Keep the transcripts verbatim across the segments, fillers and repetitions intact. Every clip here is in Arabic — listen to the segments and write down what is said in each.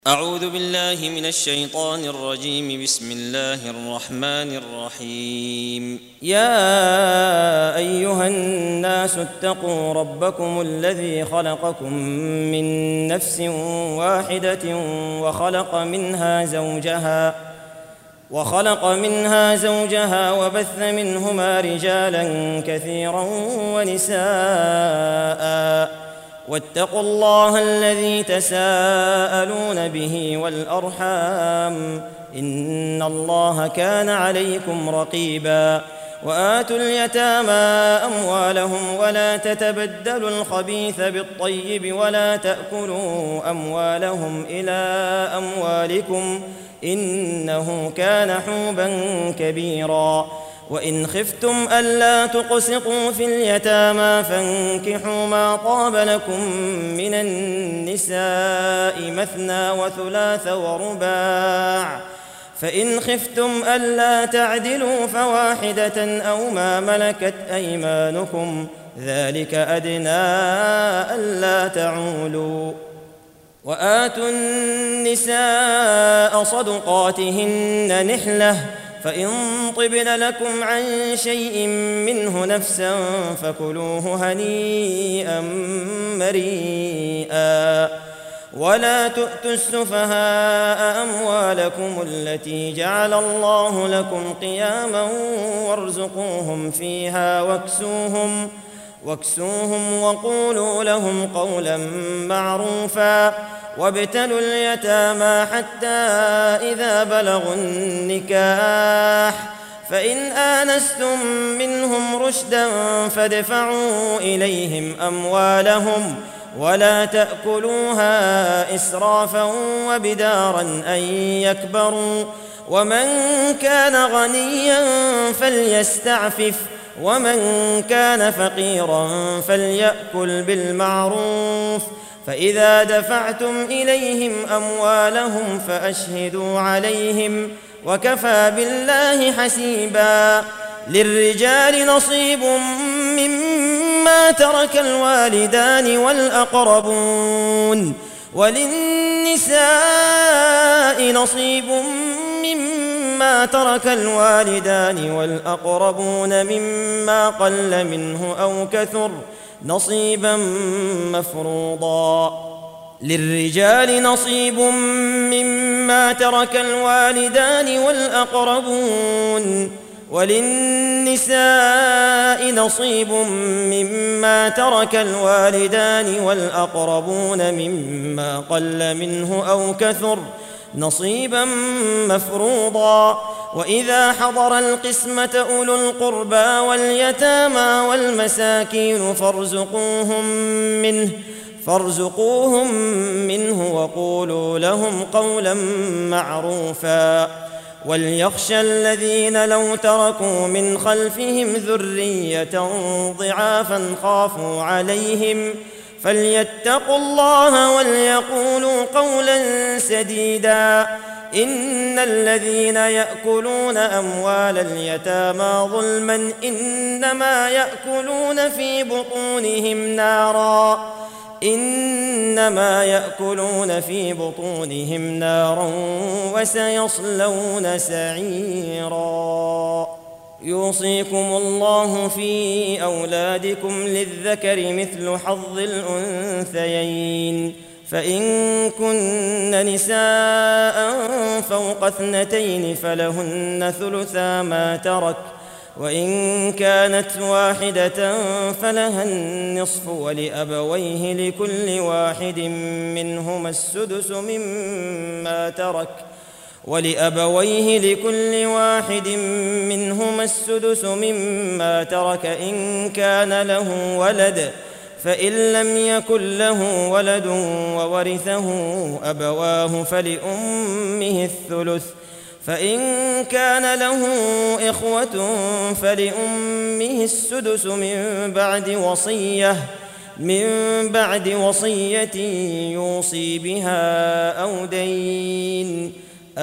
أعوذ بالله من الشيطان الرجيم. بسم الله الرحمن الرحيم. يا أيها الناس اتقوا ربكم الذي خلقكم من نفس واحدة وخلق منها زوجها وخلق منها زوجها وبث منهما رجالا كثيرا ونساء واتقوا الله الذي تساءلون به والأرحام إن الله كان عليكم رقيبا. وآتوا اليتامى أموالهم ولا تتبدلوا الخبيث بالطيب ولا تأكلوا أموالهم إلى أموالكم إنه كان حوبا كبيرا. وإن خفتم ألا تقسطوا في اليتامى فانكحوا ما طاب لكم من النساء مثنى وثلاث ورباع، فإن خفتم ألا تعدلوا فواحدة أو ما ملكت أيمانكم ذلك أدنى ألا تعولوا. وآتوا النساء صدقاتهن نحلة، فإن طبن لكم عن شيء منه نفسا فكلوه هنيئا مريئا. ولا تؤتوا السفهاء أموالكم التي جعل الله لكم قياما وارزقوهم فيها واكسوهم واكسوهم وقولوا لهم قولا معروفا. وابتلوا اليتامى حتى إذا بلغوا النكاح فإن آنستم منهم رشدا فادفعوا إليهم أموالهم ولا تأكلوها إسرافا وبدارا أن يكبروا. ومن كان غنيا فليستعفف ومن كان فقيرا فليأكل بالمعروف. فإذا دفعتم إليهم أموالهم فأشهدوا عليهم وكفى بالله حسيبا. للرجال نصيب مما ترك الوالدان والأقربون وللنساء نصيب مما ترك الوالدان والأقربون مما قل منه أو كثر نصيبا مفروضا. للرجال نصيب مما ترك الوالدان والأقربون وللنساء نصيب مما ترك الوالدان والأقربون مما قل منه أو كثر نصيبا مفروضا. وإذا حضر القسمة أولو القربى واليتامى والمساكين فارزقوهم منه فارزقوهم منه وقولوا لهم قولا معروفا. وليخشى الذين لو تركوا من خلفهم ذرية ضعافا خافوا عليهم فليتقوا الله وليقولوا قولا سديدا. إن الذين يأكلون أموال اليتامى ظلما إنما يأكلون في بطونهم نارا إنما يأكلون في بطونهم نارا وسيصلون سعيرا. يوصيكم الله في أولادكم للذكر مثل حظ الأنثيين، فإن كن نساء فوق اثنتين فلهن ثلثا ما ترك، وإن كانت واحدة فلها النصف ولأبويه لكل واحد منهما السدس مما ترك ولأبويه لكل واحد منهما السدس مما ترك إن كان له ولد، فإن لم يكن له ولد وورثه أبواه فلأمه الثلث، فإن كان له إخوة فلأمه السدس من بعد وصية من بعد وصية يوصي بها أو دين.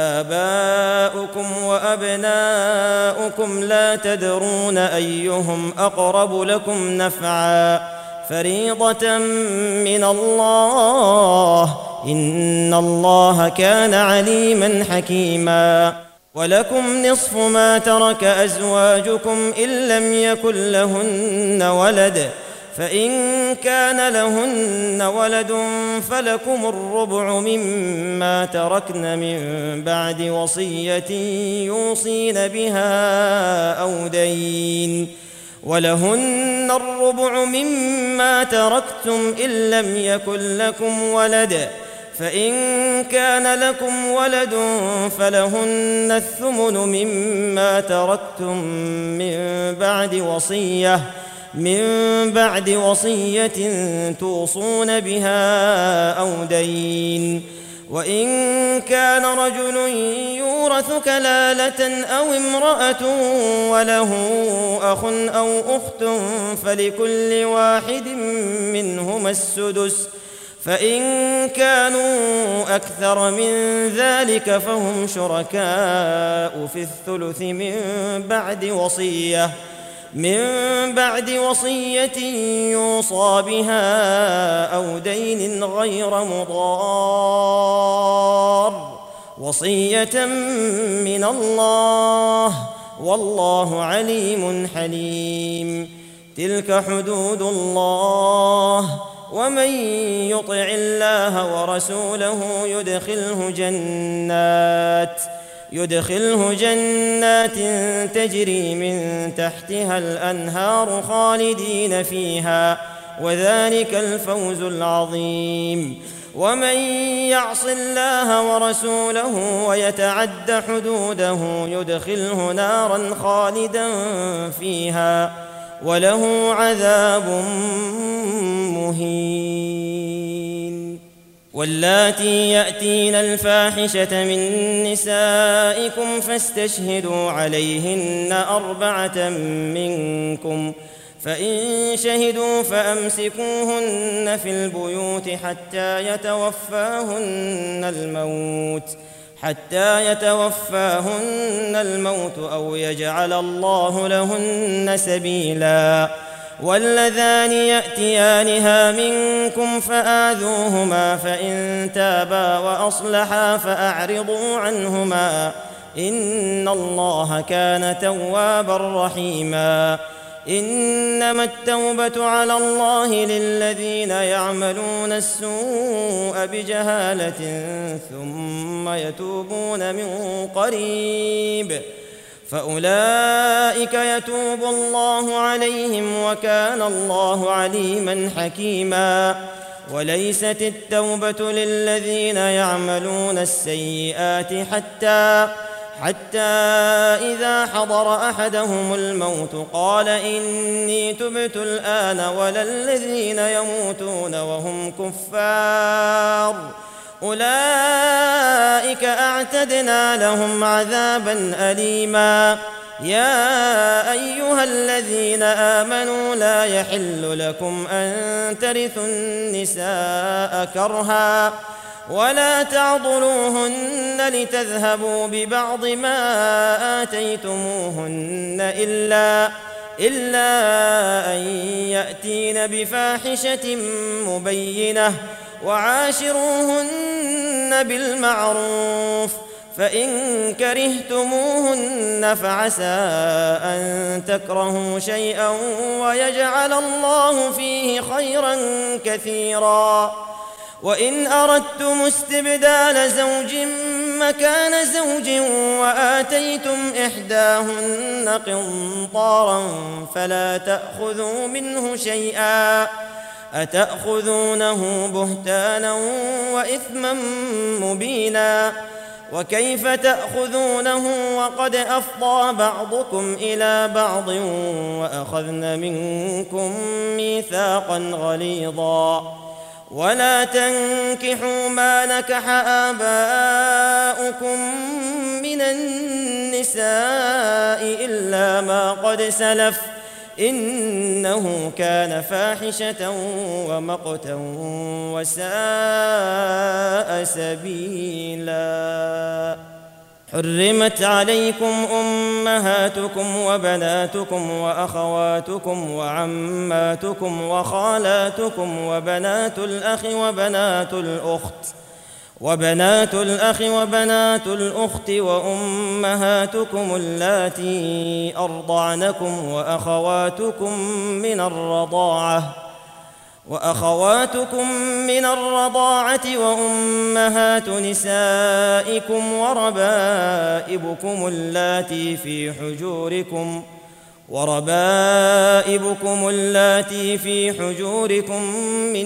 آباؤكم وأبناؤكم لا تدرون أيهم أقرب لكم نفعا فريضة من الله إن الله كان عليما حكيما. ولكم نصف ما ترك أزواجكم إن لم يكن لهن ولد، فإن كان لهن ولد فلكم الربع مما تركن من بعد وصية يوصين بها أو دين، ولهن الربع مما تركتم إن لم يكن لكم ولد، فإن كان لكم ولد فلهن الثمن مما تركتم من بعد وصية من بعد وصية توصون بها أو دين. وإن كان رجل يورث كلالة أو امرأة وله أخ أو أخت فلكل واحد منهما السدس، فإن كانوا أكثر من ذلك فهم شركاء في الثلث من بعد وصية من بعد وصية يوصى بها أو دين غير مضار، وصية من الله والله عليم حليم. تلك حدود الله، ومن يطع الله ورسوله يدخله جنات يدخله جنات تجري من تحتها الأنهار خالدين فيها، وذلك الفوز العظيم. ومن يعص الله ورسوله ويتعد حدوده يدخله نارا خالدا فيها وله عذاب مهين. واللاتي يأتين الفاحشة من نسائكم فاستشهدوا عليهن أربعة منكم، فإن شهدوا فأمسكوهن في البيوت حتى يتوفاهن الموت حتى يتوفاهن الموت أو يجعل الله لهن سبيلا. واللذان يأتيانها منكم فآذوهما، فإن تابا وأصلحا فأعرضوا عنهما، إن الله كان توابا رحيما. إنما التوبة على الله للذين يعملون السوء بجهالة ثم يتوبون من قريب فأولئك يتوب الله عليهم وكان الله عليما حكيما. وليست التوبة للذين يعملون السيئات حتى حتى إذا حضر أحدهم الموت قال إني تبت الآن، ولا الذين يموتون وهم كفار أولئك أعتدنا لهم عذابا أليما. يا أيها الذين آمنوا لا يحل لكم أن ترثوا النساء كرها ولا تعضلوهن لتذهبوا ببعض ما آتيتموهن إلا إلا أن يأتين بفاحشة مبينة وعاشروهن بالمعروف، فإن كرهتموهن فعسى أن تكرهوا شيئا ويجعل الله فيه خيرا كثيرا. وإن أردتم استبدال زوج مكان زوج وآتيتم إحداهن قنطارا فلا تأخذوا منه شيئا، أتأخذونه بهتانا وإثما مبينا. وكيف تأخذونه وقد أفضى بعضكم إلى بعض وأخذن منكم ميثاقا غليظا. ولا تنكحوا ما نكح آباؤكم من النساء إلا ما قد سلف إنه كان فاحشة ومقتا وساء سبيلا. حرمت عليكم أمهاتكم وبناتكم وأخواتكم وعماتكم وخالاتكم وبنات الأخ وبنات الأخت وبنات الأخ وبنات الأخت وأمهاتكم اللاتي أرضعنكم وأخواتكم من الرضاعة وأخواتكم من الرضاعة وأمهات نسائكم وربائبكم اللاتي في حجوركم وربائبكم اللاتي في حجوركم من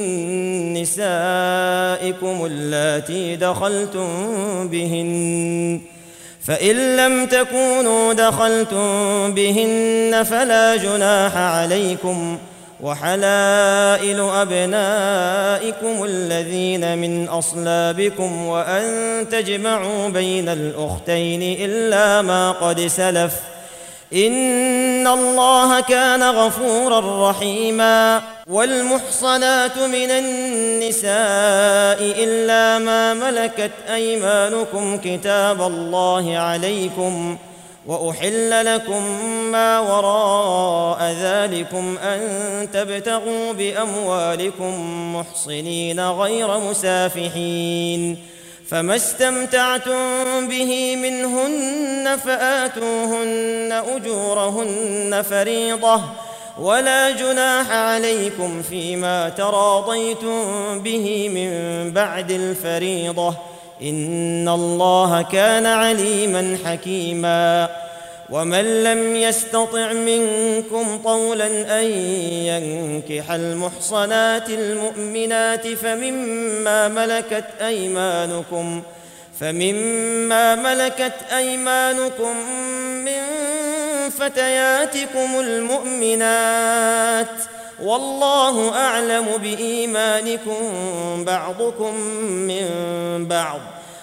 نسائكم اللاتي دخلتم بهن فإن لم تكونوا دخلتم بهن فلا جناح عليكم وحلائل أبنائكم الذين من أصلابكم وأن تجمعوا بين الأختين إلا ما قد سلف إن الله كان غفورا رحيما. والمحصنات من النساء إلا ما ملكت أيمانكم كتاب الله عليكم وأحل لكم ما وراء ذلكم أن تبتغوا بأموالكم محصنين غير مسافحين فما استمتعتم به منهن فآتوهن أجورهن فريضة ولا جناح عليكم فيما تراضيتم به من بعد الفريضة إن الله كان عليما حكيما. ومن لم يستطع منكم طولا أن ينكح المحصنات المؤمنات فمما ملكت أيمانكم فمما ملكت أيمانكم من فتياتكم المؤمنات والله أعلم بإيمانكم بعضكم من بعض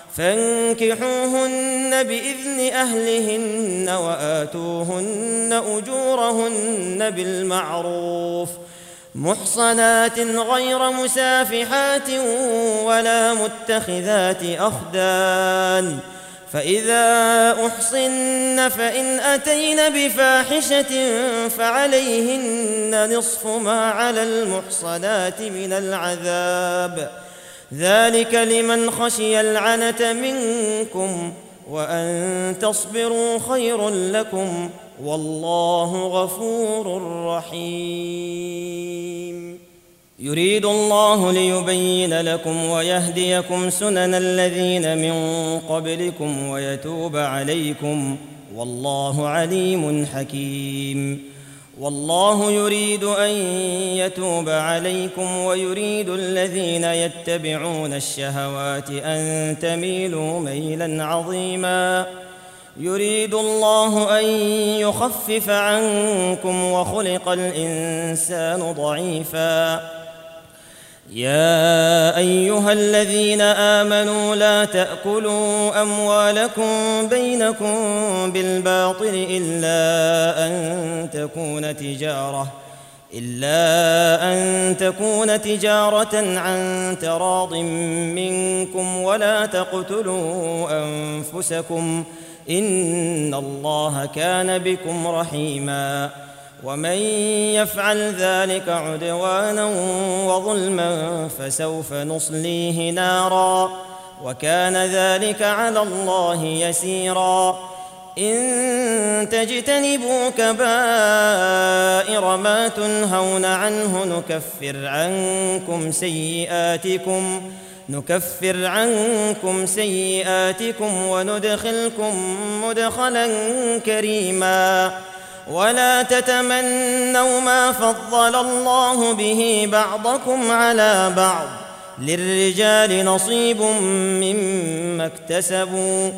فانكحوهن بإذن أهلهن وآتوهن أجورهن بالمعروف محصنات غير مسافحات ولا متخذات أخدان فإذا أحصن فإن أتين بفاحشة فعليهن نصف ما على المحصنات من العذاب ذلك لمن خشي العنة منكم وأن تصبروا خير لكم والله غفور رحيم. يريد الله ليبين لكم ويهديكم سنن الذين من قبلكم ويتوب عليكم والله عليم حكيم. والله يريد أن يتوب عليكم ويريد الذين يتبعون الشهوات أن تميلوا ميلا عظيما. يريد الله أن يخفف عنكم وخلق الإنسان ضعيفا. يا أيها الذين آمنوا لا تأكلوا أموالكم بينكم بالباطل إلا أن تكون تجارة إلا أن تكون تجارة عن تراض منكم ولا تقتلوا أنفسكم إن الله كان بكم رحيما. ومن يفعل ذلك عدوانا وظلما فسوف نصليه نارا وكان ذلك على الله يسيرا. إن تجتنبوا كبائر ما تنهون عنه نكفر عنكم سيئاتكم نكفر عنكم سيئاتكم وندخلكم مدخلا كريما. ولا تتمنوا ما فضل الله به بعضكم على بعض للرجال نصيب مما اكتسبوا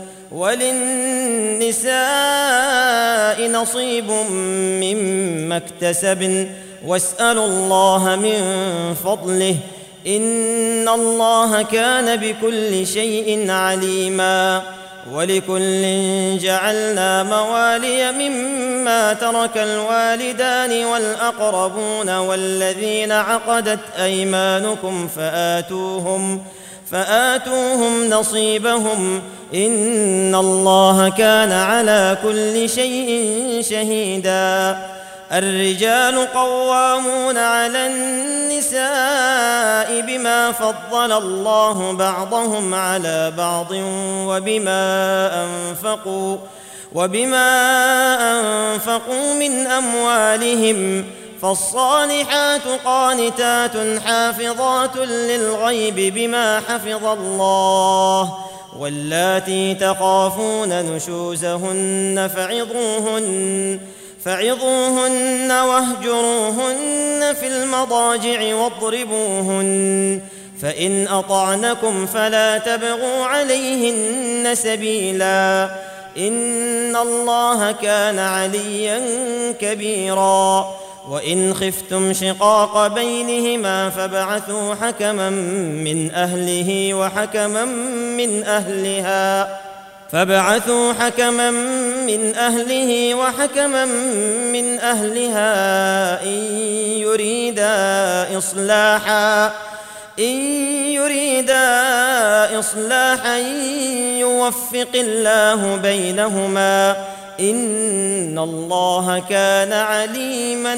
وللنساء نصيب مما اكتسبن واسألوا الله من فضله إن الله كان بكل شيء عليما. ولكل جعلنا موالي مما ترك الوالدان والأقربون والذين عقدت أيمانكم فآتوهم فآتوهم نصيبهم إن الله كان على كل شيء شهيدا. الرجال قوامون على النساء بما فضل الله بعضهم على بعض وبما أنفقوا وبما أنفقوا من أموالهم، فالصالحات قانتات حافظات للغيب بما حفظ الله، واللاتي تخافون نشوزهن فعظوهن فعظوهن واهجروهن في المضاجع واضربوهن، فإن أطعنكم فلا تبغوا عليهن سبيلا، إن الله كان عليا كبيرا. وإن خفتم شقاق بينهما فابعثوا حكما من أهله وحكما من أهلها فابعثوا حكما من أهله وحكما من أهلها إن يريدا إصلاحا إن يريدا إصلاحا يوفق الله بينهما، إن الله كان عليما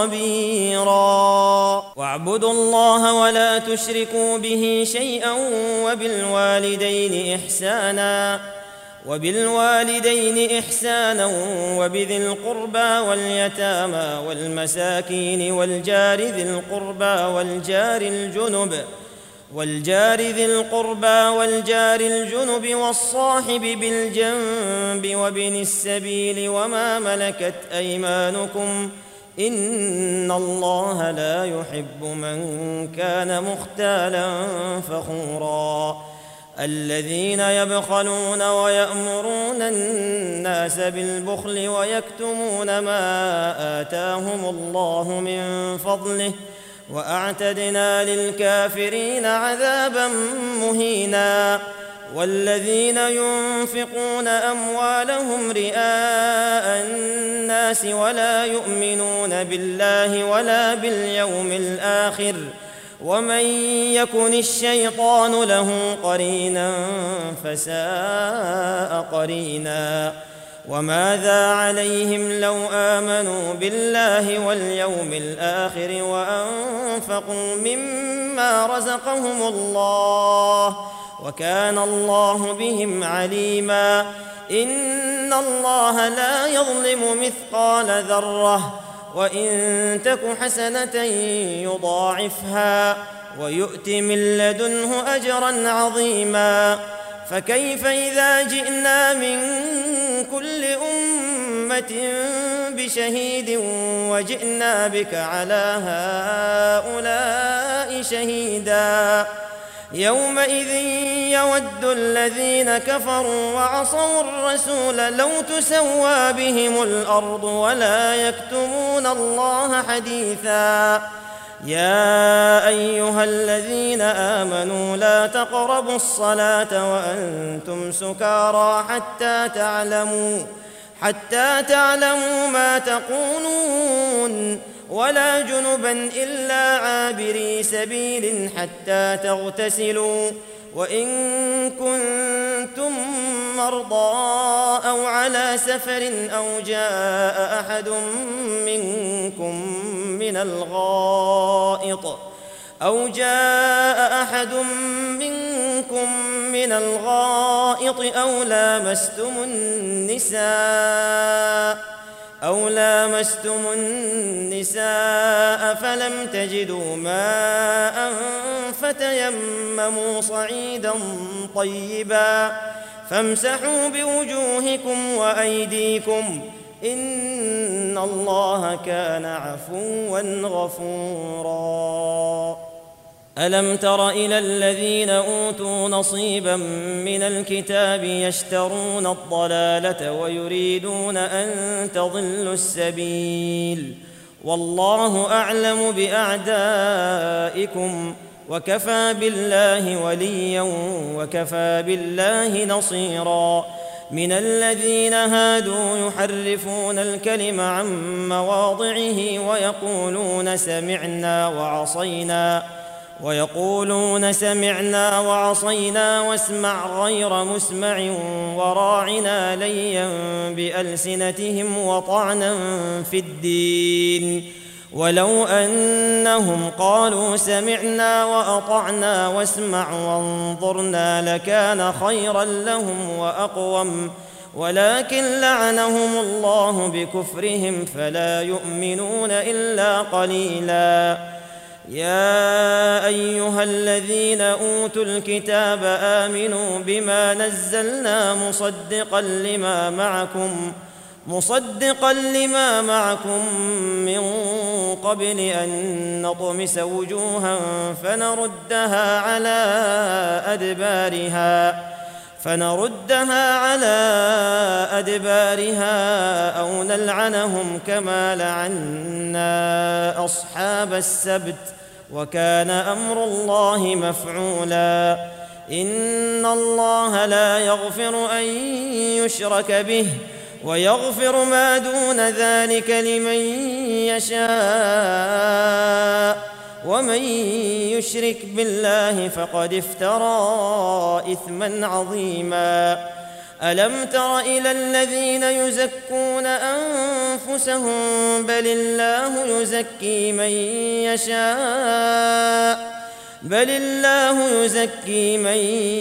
خبيرا. واعبدوا الله ولا تشركوا به شيئا وبالوالدين إحسانا وبالوالدين إحسانا وبذي القربى واليتامى والمساكين والجار ذي القربى والجار الجنب والجار ذي القربى والجار الجنب والصاحب بالجنب وابن السبيل وما ملكت أيمانكم، إن الله لا يحب من كان مختالا فخورا. الذين يبخلون ويأمرون الناس بالبخل ويكتمون ما آتاهم الله من فضله، وأعتدنا للكافرين عذابا مهينا. والذين ينفقون أموالهم رئاء الناس ولا يؤمنون بالله ولا باليوم الآخر، ومن يكن الشيطان له قرينا فساء قرينا. وماذا عليهم لو آمنوا بالله واليوم الآخر وأنفقوا مما رزقهم الله، وكان الله بهم عليما. إن الله لا يظلم مثقال ذرة، وإن تك حسنة يضاعفها ويؤت من لدنه أجرا عظيما. فكيف إذا جئنا من كل أمة بشهيد وجئنا بك على هؤلاء شهيدا، يومئذ يود الذين كفروا وعصوا الرسول لو تسوى بهم الأرض ولا يكتمون الله حديثا. يا أيها الذين آمنوا لا تقربوا الصلاة وأنتم سكارى حتى تعلموا حتى تعلموا ما تقولون، ولا جنبا إلا عابري سبيل حتى تغتسلوا، وإن كنتم مرضى أو على سفر أو جاء أحد منكم من الغائط أو جاء أحد منكم من الغائط أو لامستم النساء أو لامستم النساء فلم تجدوا ماء فتيمموا صعيدا طيبا فامسحوا بوجوهكم وأيديكم، إن الله كان عفوا غفورا. ألم تر إلى الذين أوتوا نصيبا من الكتاب يشترون الضلالة ويريدون أن تضلوا السبيل، والله أعلم بأعدائكم، وكفى بالله وليا وكفى بالله نصيرا. من الذين هادوا يحرفون الكلم عن مواضعه ويقولون سمعنا وعصينا ويقولون سمعنا وعصينا واسمع غير مسمع وراعنا ليا بألسنتهم وطعنا في الدين ولو أنهم قالوا سمعنا وأطعنا واسمع وانظرنا لكان خيرا لهم وأقوم ولكن لعنهم الله بكفرهم فلا يؤمنون إلا قليلا. يا أيها الذين أوتوا الكتاب آمنوا بما نزلنا مصدقا لما معكم مصدقا لما معكم من قبل أن نطمس وجوها فنردها على أدبارها فنردها على أدبارها أو نلعنهم كما لعنا أصحاب السبت وكان أمر الله مفعولا. إن الله لا يغفر أن يشرك به ويغفر ما دون ذلك لمن يشاء ومن يشرك بالله فقد افترى إثما عظيما. ألم تر إلى الذين يزكون أنفسهم بل الله يزكي من يشاء بل الله يزكي من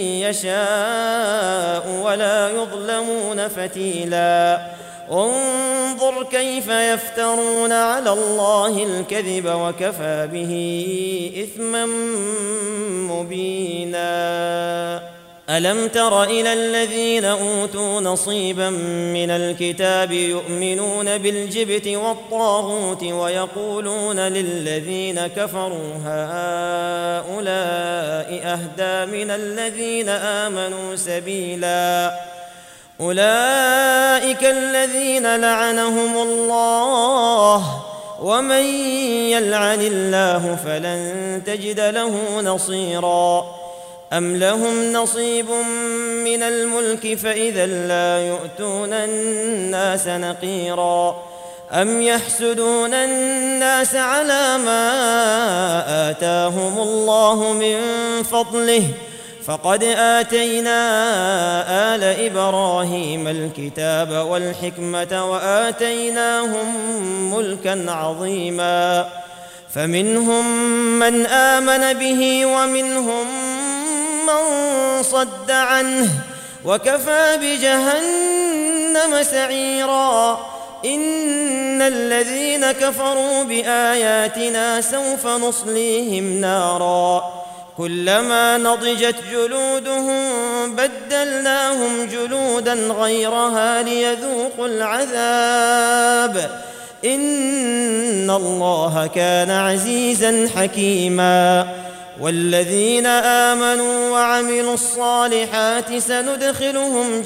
يشاء ولا يظلمون فتيلا. انظر كيف يفترون على الله الكذب وكفى به إثما مبينا. ألم تر إلى الذين أوتوا نصيبا من الكتاب يؤمنون بالجبت والطاغوت ويقولون للذين كفروا هؤلاء أهدى من الذين آمنوا سبيلا. أولئك الذين لعنهم الله ومن يلعن الله فلن تجد له نصيرا. أم لهم نصيب من الملك فإذا لا يؤتون الناس نقيرا. أم يحسدون الناس على ما آتاهم الله من فضله فقد آتينا آل إبراهيم الكتاب والحكمة وآتيناهم ملكا عظيما. فمنهم من آمن به ومنهم من صد عنه وكفى بجهنم سعيرا. إن الذين كفروا بآياتنا سوف نصليهم نارا كلما نضجت جلودهم بدلناهم جلودا غيرها ليذوقوا العذاب إن الله كان عزيزا حكيما. والذين آمنوا وعملوا الصالحات سندخلهم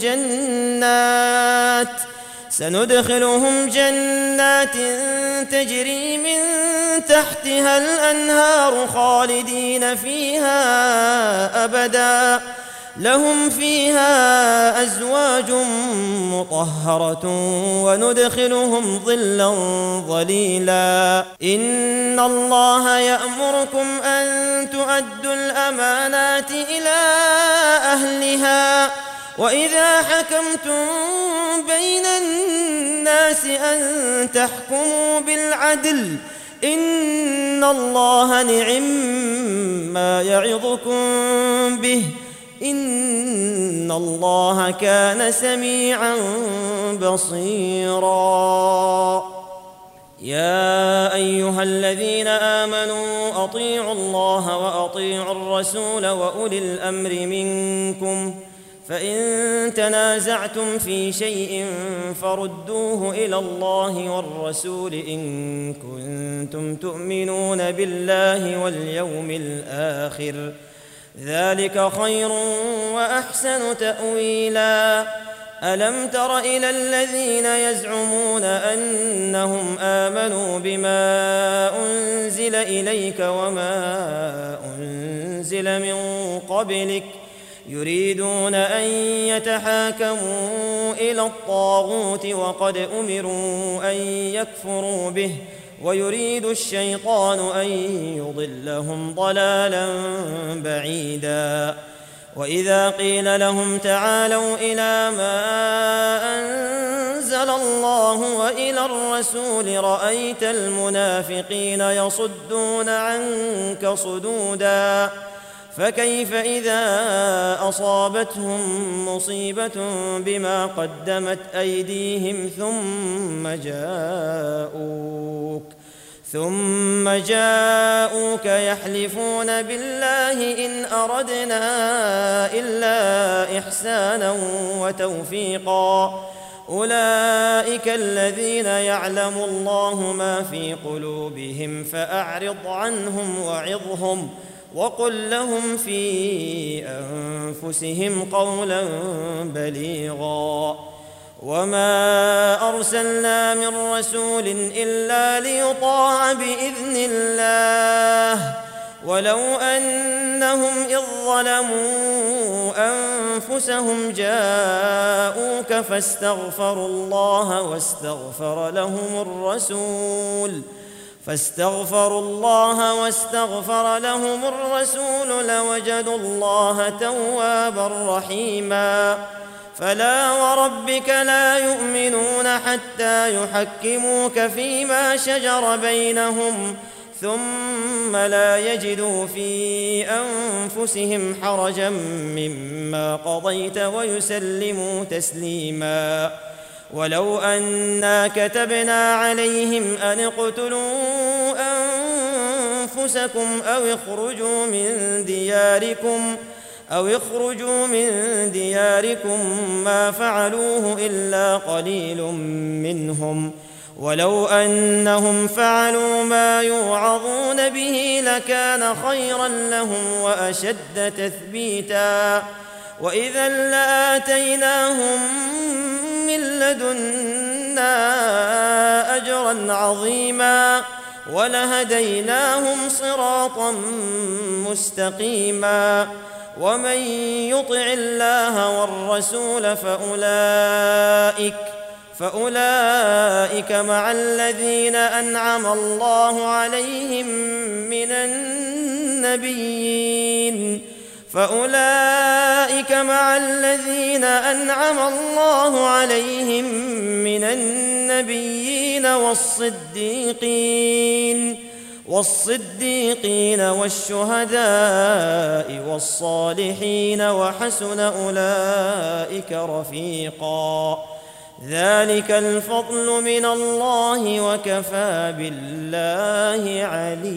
جنات سندخلهم جنات تجري من تحتها الأنهار خالدين فيها أبدا لهم فيها أزواج مطهرة وندخلهم ظلا ظليلا. إن الله يأمركم أن تؤدوا الأمانات إلى أهلها وإذا حكمتم بين الناس أن تحكموا بالعدل إن الله نعم ما يعظكم به إن الله كان سميعا بصيرا. يا أيها الذين آمنوا أطيعوا الله وأطيعوا الرسول وأولي الأمر منكم فإن تنازعتم في شيء فردوه إلى الله والرسول إن كنتم تؤمنون بالله واليوم الآخر ذلك خير وأحسن تأويلا. ألم تر إلى الذين يزعمون أنهم آمنوا بما أنزل إليك وما أنزل من قبلك يريدون أن يتحاكموا إلى الطاغوت وقد أمروا أن يكفروا به ويريد الشيطان أن يضلهم ضلالا بعيدا. وإذا قيل لهم تعالوا إلى ما أنزل الله وإلى الرسول رأيت المنافقين يصدون عنك صدودا. فكيف إذا أصابتهم مصيبة بما قدمت أيديهم ثم جاءوك ثم جاءوك يحلفون بالله إن أردنا إلا إحسانا وتوفيقا. أولئك الذين يعلم الله ما في قلوبهم فأعرض عنهم وعظهم وقل لهم في أنفسهم قولا بليغا. وما أرسلنا من رسول إلا ليطاع بإذن الله ولو أنهم إذ ظلموا أنفسهم جاءوك فاستغفروا الله واستغفر لهم الرسول فاستغفروا الله واستغفر لهم الرسول لوجدوا الله توابا رحيما. فلا وربك لا يؤمنون حتى يحكموك فيما شجر بينهم ثم لا يجدوا في أنفسهم حرجا مما قضيت ويسلموا تسليما. ولو أنا كتبنا عليهم أن اقتلوا أنفسكم أو اخرجوا من دياركم أو اخرجوا من دياركم ما فعلوه إلا قليل منهم ولو أنهم فعلوا ما يوعظون به لكان خيرا لهم وأشد تثبيتا. وإذا لآتيناهم من لدنا أجرا عظيما ولهديناهم صراطا مستقيما. ومن يطع الله والرسول فأولئك فأولئك مع الذين أنعم الله عليهم من النبيين فأولئك مع الذين أنعم الله عليهم من النبيين والصديقين والصديقين والشهداء والصالحين وحسن أولئك رفيقا. ذلك الفضل من الله وكفى بالله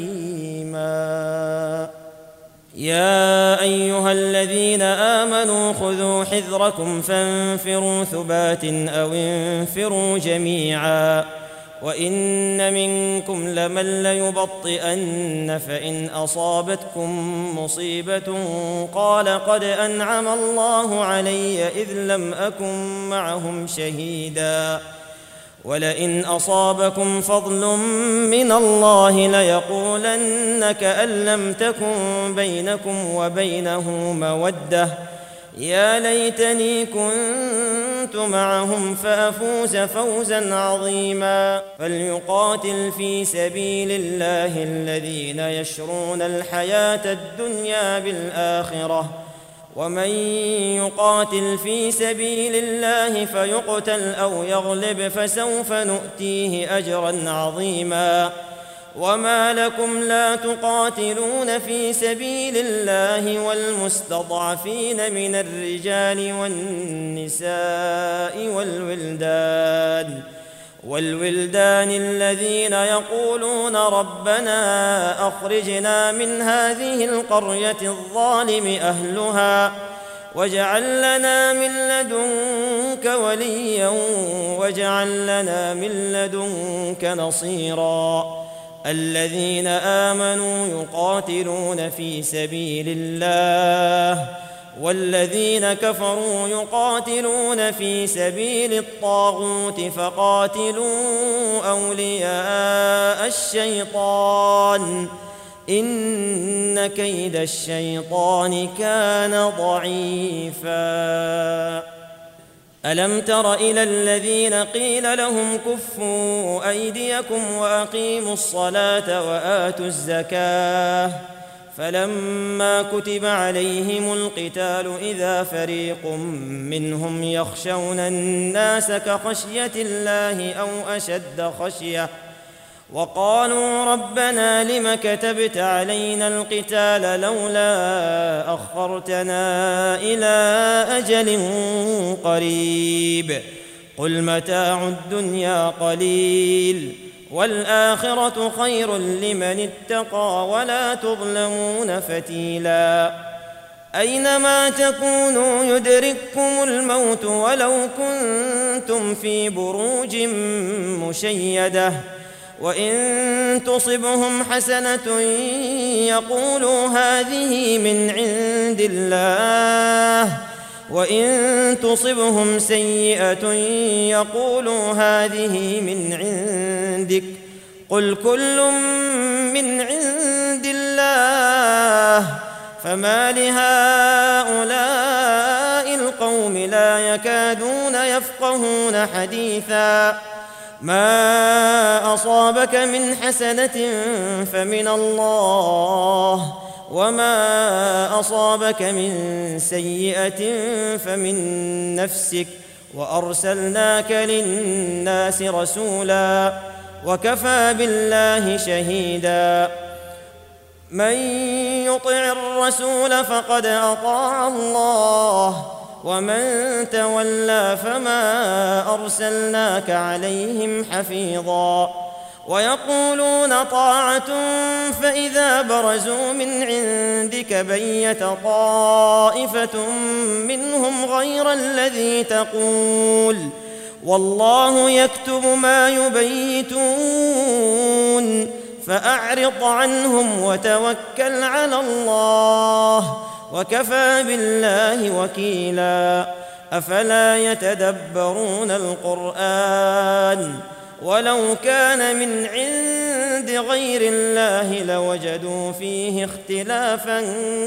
عليما. يا أيها الذين آمنوا خذوا حذركم فانفروا ثبات أو انفروا جميعا. وإن منكم لمن ليبطئن فإن أصابتكم مصيبة قال قد أنعم الله علي إذ لم أكن معهم شهيدا. ولئن أصابكم فضل من الله ليقولن كأن لم تكن بينكم وبينه مودة يا ليتني كنت معهم فأفوز فوزا عظيما. فليقاتل في سبيل الله الذين يشرون الحياة الدنيا بالآخرة ومن يقاتل في سبيل الله فيقتل أو يغلب فسوف نؤتيه أجرا عظيما. وما لكم لا تقاتلون في سبيل الله والمستضعفين من الرجال والنساء والولدان والولدان الذين يقولون ربنا أخرجنا من هذه القرية الظالم أهلها واجعل لنا من لدنك وليا واجعل لنا من لدنك نصيرا. الذين آمنوا يقاتلون في سبيل الله والذين كفروا يقاتلون في سبيل الطاغوت فقاتلوا أولياء الشيطان إن كيد الشيطان كان ضعيفا. ألم تر إلى الذين قيل لهم كفوا أيديكم وأقيموا الصلاة وآتوا الزكاة فلما كتب عليهم القتال إذا فريق منهم يخشون الناس كخشية الله أو أشد خشية وقالوا ربنا لم كتبت علينا القتال لولا أخرتنا إلى أجل قريب قل متاع الدنيا قليل والآخرة خير لمن اتقى ولا تظلمون فتيلا أينما تكونوا يدرككم الموت ولو كنتم في بروج مشيدة وإن تصبهم حسنة يقولوا هذه من عند الله وإن تصبهم سيئة يقولوا هذه من عندك قل كل من عند الله فما لهؤلاء القوم لا يكادون يفقهون حديثا ما أصابك من حسنة فمن الله وما أصابك من سيئة فمن نفسك وأرسلناك للناس رسولا وكفى بالله شهيدا من يطع الرسول فقد أطاع الله ومن تولى فما أرسلناك عليهم حفيظا ويقولون طاعة فإذا برزوا من عندك بيت طائفة منهم غير الذي تقول والله يكتب ما يبيتون فأعرض عنهم وتوكل على الله وكفى بالله وكيلا أفلا يتدبرون القرآن ولو كان من عند غير الله لوجدوا فيه اختلافا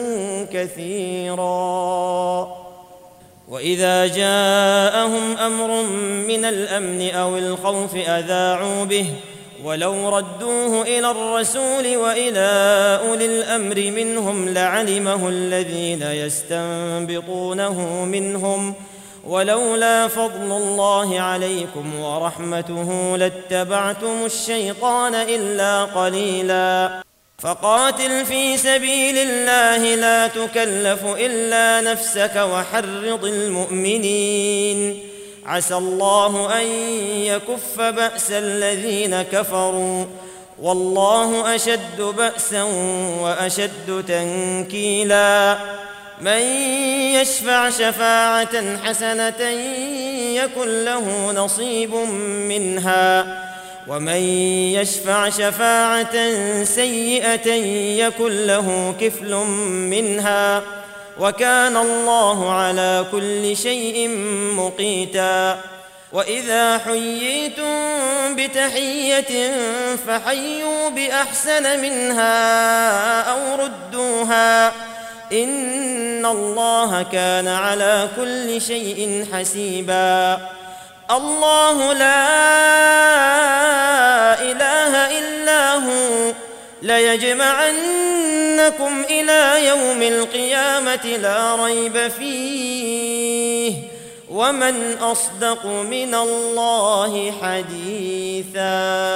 كثيرا وإذا جاءهم أمر من الأمن أو الخوف أذاعوا به ولو ردوه إلى الرسول وإلى أولي الأمر منهم لعلمه الذين يستنبطونه منهم ولولا فضل الله عليكم ورحمته لاتبعتم الشيطان إلا قليلا فقاتل في سبيل الله لا تكلف إلا نفسك وحرض المؤمنين عسى الله أن يكف بأس الذين كفروا والله أشد بأسا وأشد تنكيلا من يشفع شفاعة حسنة يكن له نصيب منها ومن يشفع شفاعة سيئة يكن له كفل منها وكان الله على كل شيء مقيتا وإذا حييتم بتحية فحيوا بأحسن منها أو ردوها إن الله كان على كل شيء حسيبا الله لا إله إلا هو ليجمعنكم إلى يوم القيامة لا ريب فيه ومن أصدق من الله حديثا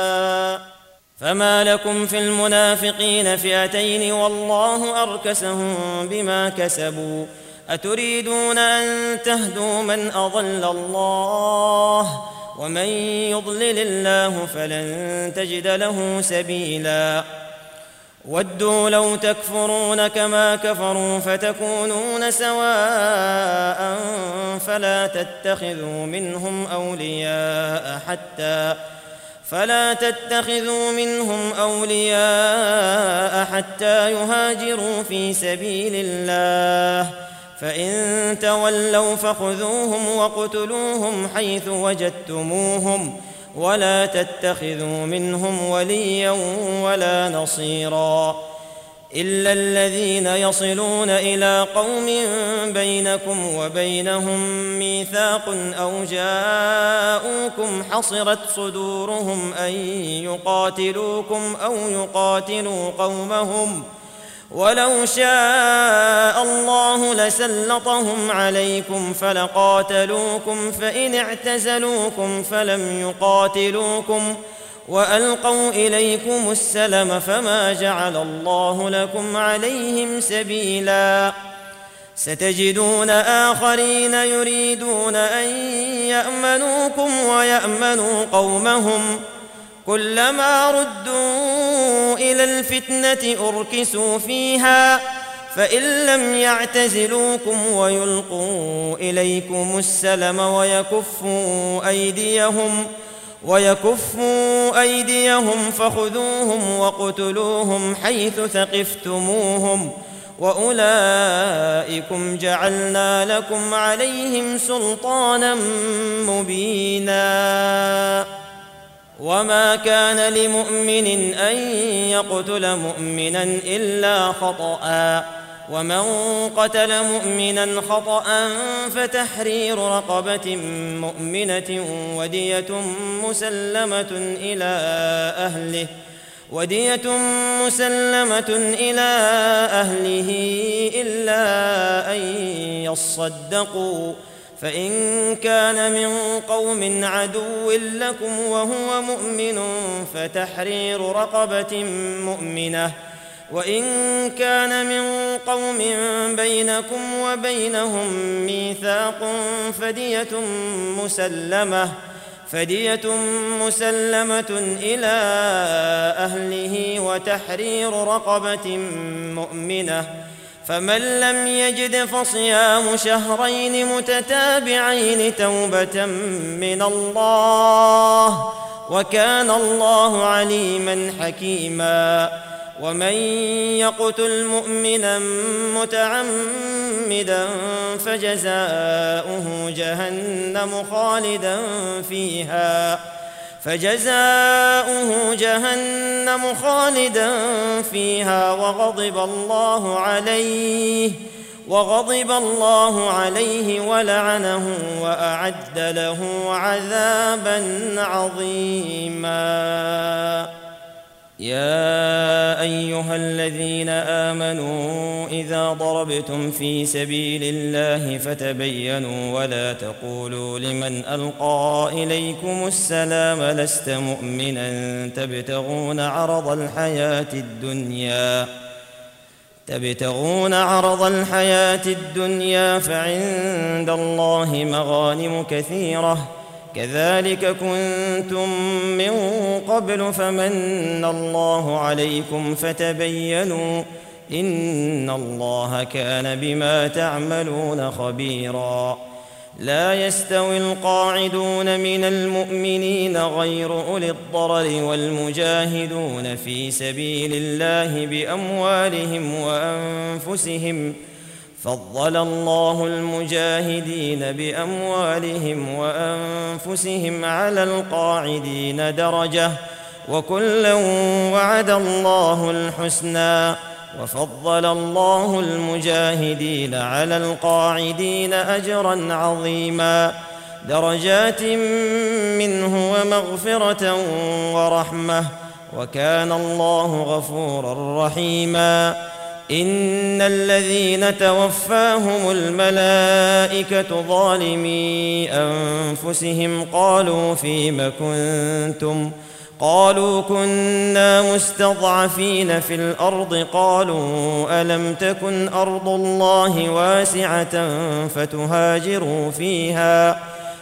فما لكم في المنافقين فئتين والله أركسهم بما كسبوا أتريدون أن تهدوا من أضل الله ومن يضلل الله فلن تجد له سبيلا ودوا لو تكفرون كما كفروا فتكونون سواء فلا تتخذوا منهم أولياء حتى فلا تتخذوا منهم أولياء حتى يهاجروا في سبيل الله فإن تولوا فخذوهم واقتلوهم حيث وجدتموهم ولا تتخذوا منهم وليا ولا نصيرا إلا الذين يصلون إلى قوم بينكم وبينهم ميثاق أو جاءوكم حصرت صدورهم أن يقاتلوكم أو يقاتلوا قومهم ولو شاء الله لسلطهم عليكم فلقاتلوكم فإن اعتزلوكم فلم يقاتلوكم وألقوا إليكم السلم فما جعل الله لكم عليهم سبيلا ستجدون آخرين يريدون أن يأمنوكم ويأمنوا قومهم كلما ردوا إلى الفتنة أركسوا فيها فإن لم يعتزلوكم ويلقوا إليكم السلم ويكفوا أيديهم ويكفوا أيديهم فخذوهم وقتلوهم حيث ثقفتموهم وأولئكم جعلنا لكم عليهم سلطانا مبينا وما كان لمؤمن أن يقتل مؤمنا إلا خطأ ومن قتل مؤمنا خطأ فتحرير رقبة مؤمنة ودية مسلمة إلى أهله ودية مسلمة إلى أهله إلا أن يصدقوا فإن كان من قوم عدو لكم وهو مؤمن فتحرير رقبة مؤمنة وإن كان من قوم بينكم وبينهم ميثاق فدية مسلمة فدية مسلمة إلى أهله وتحرير رقبة مؤمنة فمن لم يجد فصيام شهرين متتابعين توبة من الله وكان الله عليما حكيما ومن يقتل مؤمنا متعمدا فجزاؤه جهنم خالدا فيها فجزاؤه جهنم خالدا فيها وغضب الله عليه وغضب الله عليه ولعنه وأعد له عذابا عظيما يا أيها الذين آمنوا إذا ضربتم في سبيل الله فتبينوا ولا تقولوا لمن ألقى إليكم السلام لست مؤمنا تبتغون عرض الحياة الدنيا تبتغون عرض الحياة الدنيا فعند الله مغانم كثيرة كذلك كنتم من قبل فمن الله عليكم فتبينوا إن الله كان بما تعملون خبيرا لا يستوي القاعدون من المؤمنين غير أولي الضرر والمجاهدون في سبيل الله بأموالهم وأنفسهم فضل الله المجاهدين بأموالهم وأنفسهم على القاعدين درجة وكلا وعد الله الحسنى وفضل الله المجاهدين على القاعدين أجرا عظيما درجات منه ومغفرة ورحمة وكان الله غفورا رحيما إن الذين توفاهم الملائكة ظالمي أنفسهم قالوا فيم كنتم قالوا كنا مستضعفين في الأرض قالوا ألم تكن أرض الله واسعة فتهاجروا فيها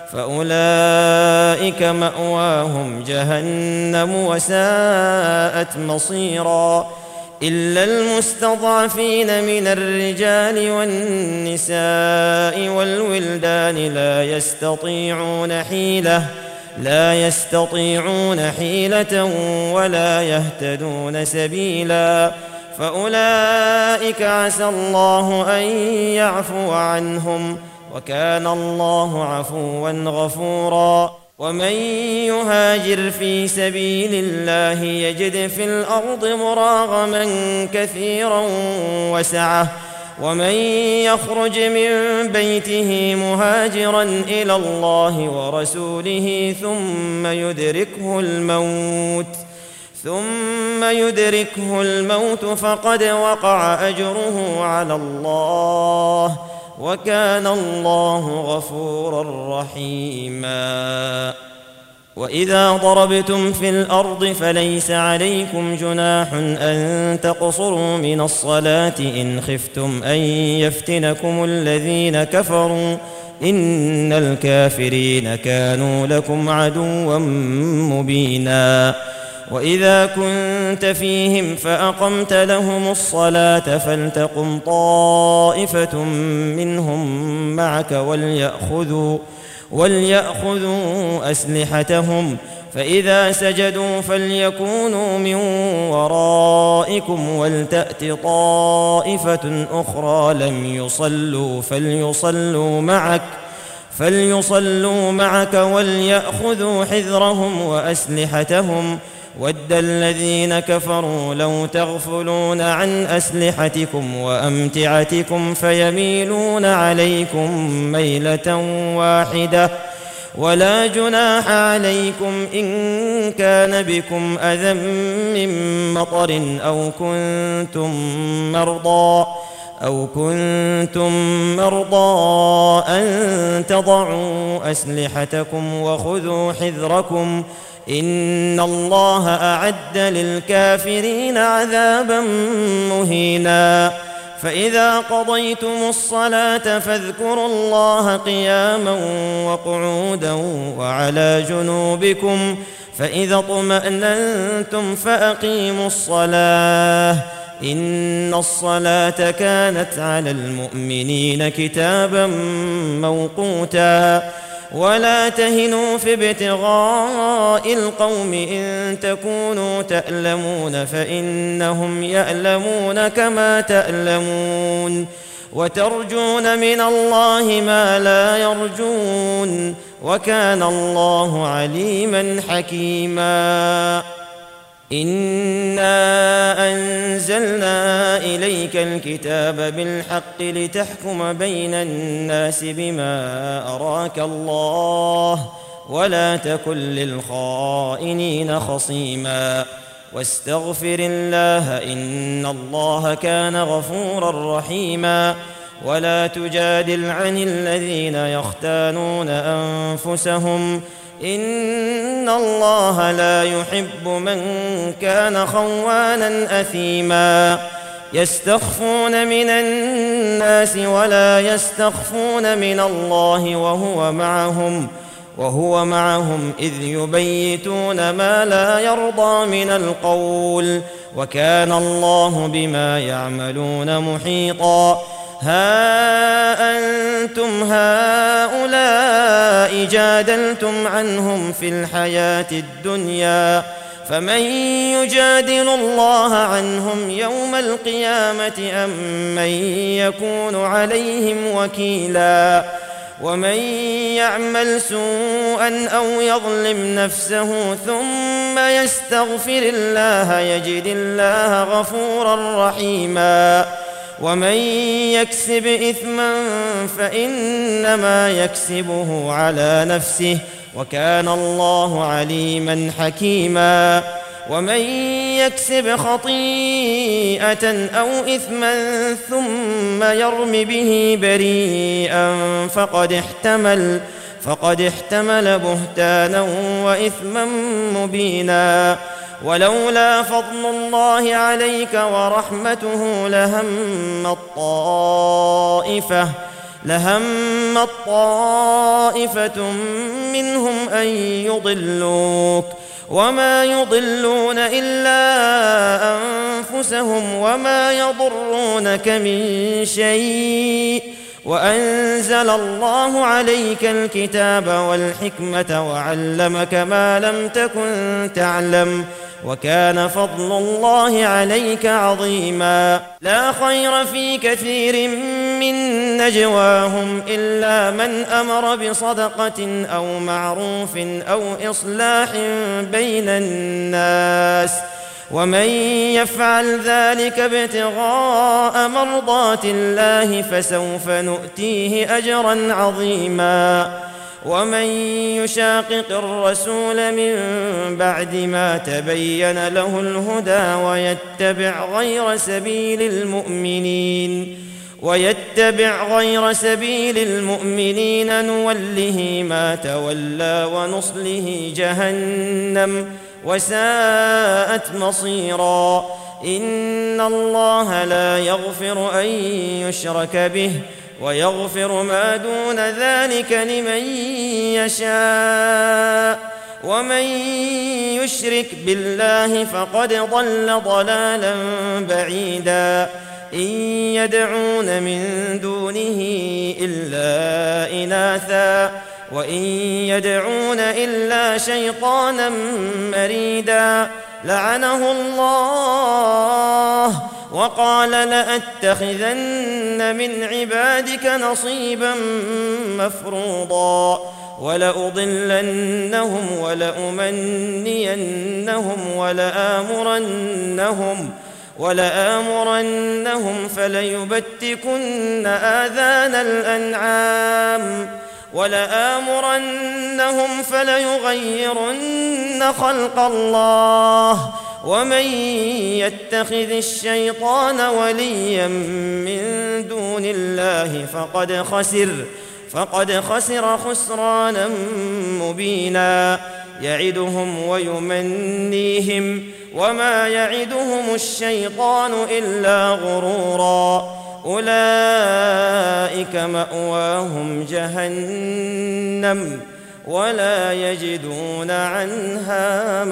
فأولئك مأواهم جهنم وساءت مصيرا إلا المستضعفين من الرجال والنساء والولدان لا يستطيعون حيلة لا يستطيعون حيلة ولا يهتدون سبيلا فأولئك عسى الله أن يعفو عنهم وكان الله عفوا غفورا ومن يهاجر في سبيل الله يجد في الأرض مراغما كثيرا وسعة ومن يخرج من بيته مهاجرا إلى الله ورسوله ثم يدركه الموت ثم يدركه الموت فقد وقع أجره على الله وكان الله غفورا رحيما. وإذا ضربتم في الأرض فليس عليكم جناح أن تقصروا من الصلاة إن خفتم أن يفتنكم الذين كفروا إن الكافرين كانوا لكم عدوا مبينا. وإذا كنت فيهم فأقمت لهم الصلاة فلتقم طائفة منهم معك وليأخذوا وليأخذوا أسلحتهم فإذا سجدوا فليكونوا من ورائكم ولتأت طائفة أخرى لم يصلوا فليصلوا معك فليصلوا معك وليأخذوا حذرهم وأسلحتهم ود الذين كفروا لو تغفلون عن أسلحتكم وأمتعتكم فيميلون عليكم ميلة واحدة ولا جناح عليكم إن كان بكم أذى من مطر أو كنتم مرضى أو كنتم مرضى أن تضعوا أسلحتكم وخذوا حذركم إن الله أعد للكافرين عذابا مهينا. فإذا قضيتم الصلاة فاذكروا الله قياما وقعودا وعلى جنوبكم فإذا اطمأننتم فأقيموا الصلاة إن الصلاة كانت على المؤمنين كتابا موقوتا. ولا تهنوا في ابتغاء القوم إن تكونوا تألمون فإنهم يألمون كما تألمون وترجون من الله ما لا يرجون وكان الله عليما حكيما. إنا أنزلنا إليك الكتاب بالحق لتحكم بين الناس بما أراك الله ولا تكن للخائنين خصيما واستغفر الله إن الله كان غفورا رحيما. ولا تجادل عن الذين يختانون أنفسهم إن الله لا يحب من كان خوانا أثيما. يستخفون من الناس ولا يستخفون من الله وهو معهم وهو معهم إذ يبيتون ما لا يرضى من القول وكان الله بما يعملون محيطا. ها أنتم هؤلاء جادلتم عنهم في الحياة الدنيا فمن يجادل الله عنهم يوم القيامة أم من يكون عليهم وكيلا. ومن يعمل سوءا أو يظلم نفسه ثم يستغفر الله يجد الله غفورا رحيما. ومن يكسب إثما فإنما يكسبه على نفسه وكان الله عليما حكيما. ومن يكسب خطيئة أو إثما ثم يرم به بريئا فقد احتمل فقد احتمل بهتانا وإثما مبينا. ولولا فضل الله عليك ورحمته لهم الطائفة لهم الطائفة منهم أن يضلوك وما يضلون إلا أنفسهم وما يضرونك من شيء وأنزل الله عليك الكتاب والحكمة وعلمك ما لم تكن تعلم وكان فضل الله عليك عظيما. لا خير في كثير من نجواهم إلا من أمر بصدقة أو معروف أو إصلاح بين الناس، ومن يفعل ذلك ابتغاء مرضات الله فسوف نؤتيه أجرا عظيما. ومن يشاقق الرسول من بعد ما تبين له الهدى ويتبع غير سبيل المؤمنين ويتبع غير سبيل المؤمنين نوله ما تولى ونصله جهنم وساءت مصيرا. إن الله لا يغفر أن يشرك به ويغفر ما دون ذلك لمن يشاء، ومن يشرك بالله فقد ضل ضلالا بعيدا. إن يدعون من دونه إلا إناثا وإن يدعون إلا شيطانا مريدا لعنه الله وقال لأتخذن من عبادك نصيبا مفروضا ولأضلنهم ولأمنينهم ولآمرنهم ولآمرنهم فليبتكن آذان الأنعام ولآمرنهم فليغيرن خلق الله. ومن يتخذ الشيطان وليا من دون الله فقد خسر فقد خسر خسرانا مبينا. يعدهم ويمنيهم وما يعدهم الشيطان إلا غرورا. أولئك مأواهم جهنم ولا يجدون عنها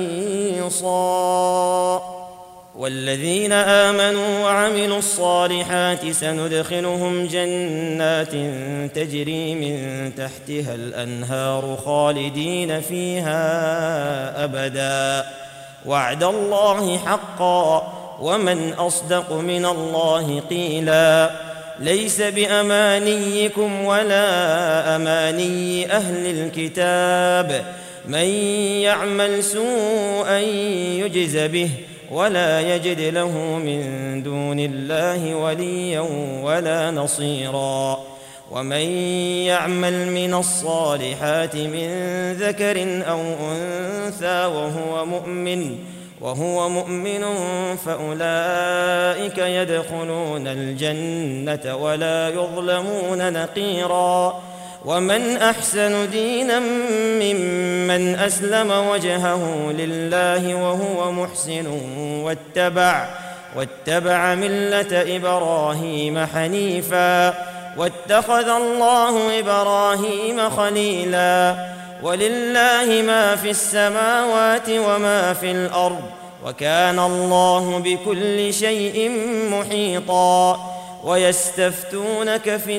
محيصا. والذين آمنوا وعملوا الصالحات سندخلهم جنات تجري من تحتها الأنهار خالدين فيها أبدا وعد الله حقا ومن أصدق من الله قيلا. ليس بأمانيكم ولا أماني أهل الكتاب من يعمل سوءا يجز به ولا يجد له من دون الله وليا ولا نصيرا. ومن يعمل من الصالحات من ذكر أو أنثى وهو مؤمن وهو مؤمن فأولئك يدخلون الجنة ولا يظلمون نقيرا. ومن أحسن دينا ممن أسلم وجهه لله وهو محسن واتبع واتبع ملة إبراهيم حنيفا واتخذ الله إبراهيم خليلا. ولله ما في السماوات وما في الأرض وكان الله بكل شيء محيطا. ويستفتونك في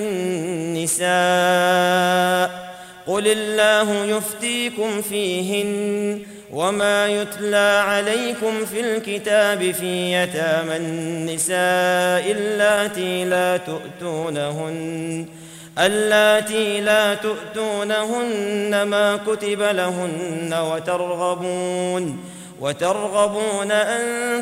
النساء قل الله يفتيكم فيهن وما يتلى عليكم في الكتاب في يتامى النساء اللاتي لا تؤتونهن اللاتي لا تؤتونهن ما كتب لهن وترغبون وترغبون أن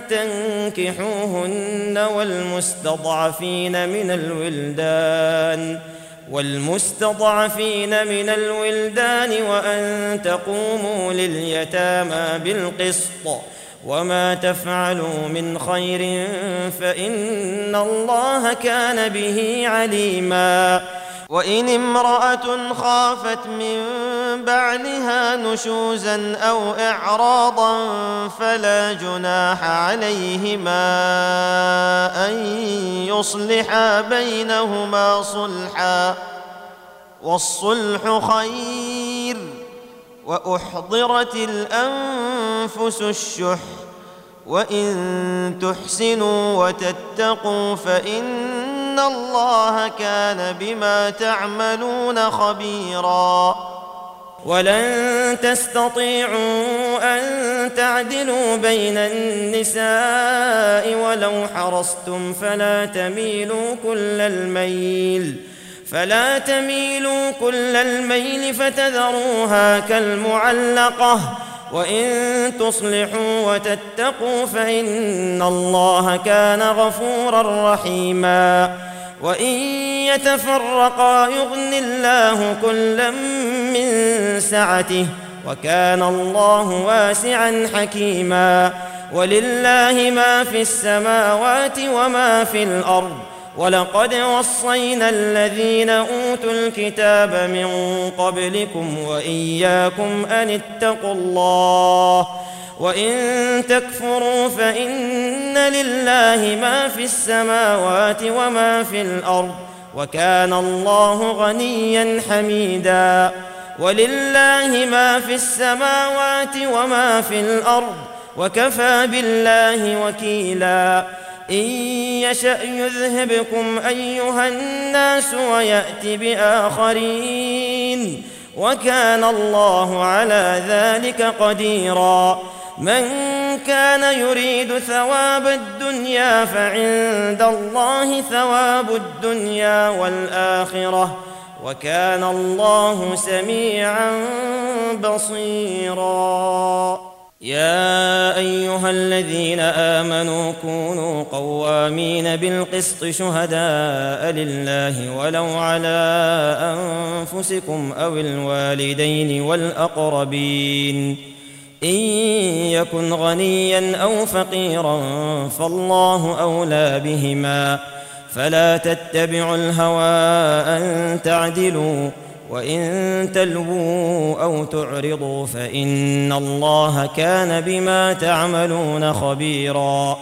تنكحوهن والمستضعفين من الولدان والمستضعفين من الولدان وأن تقوموا لليتامى بالقسط وما تفعلوا من خير فإن الله كان به عليما. وإن امرأة خافت من بعلها نشوزا أو إعراضا فلا جناح عليهما أن يصلحا بينهما صلحا والصلح خير وأحضرت الأنفس الشح وإن تحسنوا وتتقوا فإن الله كان بما تعملون خبيرا. ولن تستطيعوا أن تعدلوا بين النساء ولو حرصتم فلا تميلوا كل الميل فلا تميلوا كل الميل فتذروها كالمعلقة وإن تصلحوا وتتقوا فإن الله كان غفورا رحيما وإن يتفرقا يغن الله كلا من سعته وكان الله واسعا حكيما ولله ما في السماوات وما في الأرض ولقد وصينا الذين أوتوا الكتاب من قبلكم وإياكم أن اتقوا الله وإن تكفروا فإن لله ما في السماوات وما في الأرض وكان الله غنيا حميدا ولله ما في السماوات وما في الأرض وكفى بالله وكيلا إن يشأ يذهبكم أيها الناس ويأت بآخرين وكان الله على ذلك قديرا من كان يريد ثواب الدنيا فعند الله ثواب الدنيا والآخرة وكان الله سميعا بصيرا يا أيها الذين آمنوا كونوا قوامين بالقسط شهداء لله ولو على أنفسكم أو الوالدين والأقربين إن يكن غنيا أو فقيرا فالله أولى بهما فلا تتبعوا الهوى أن تعدلوا وإن تلووا أو تعرضوا فإن الله كان بما تعملون خبيرا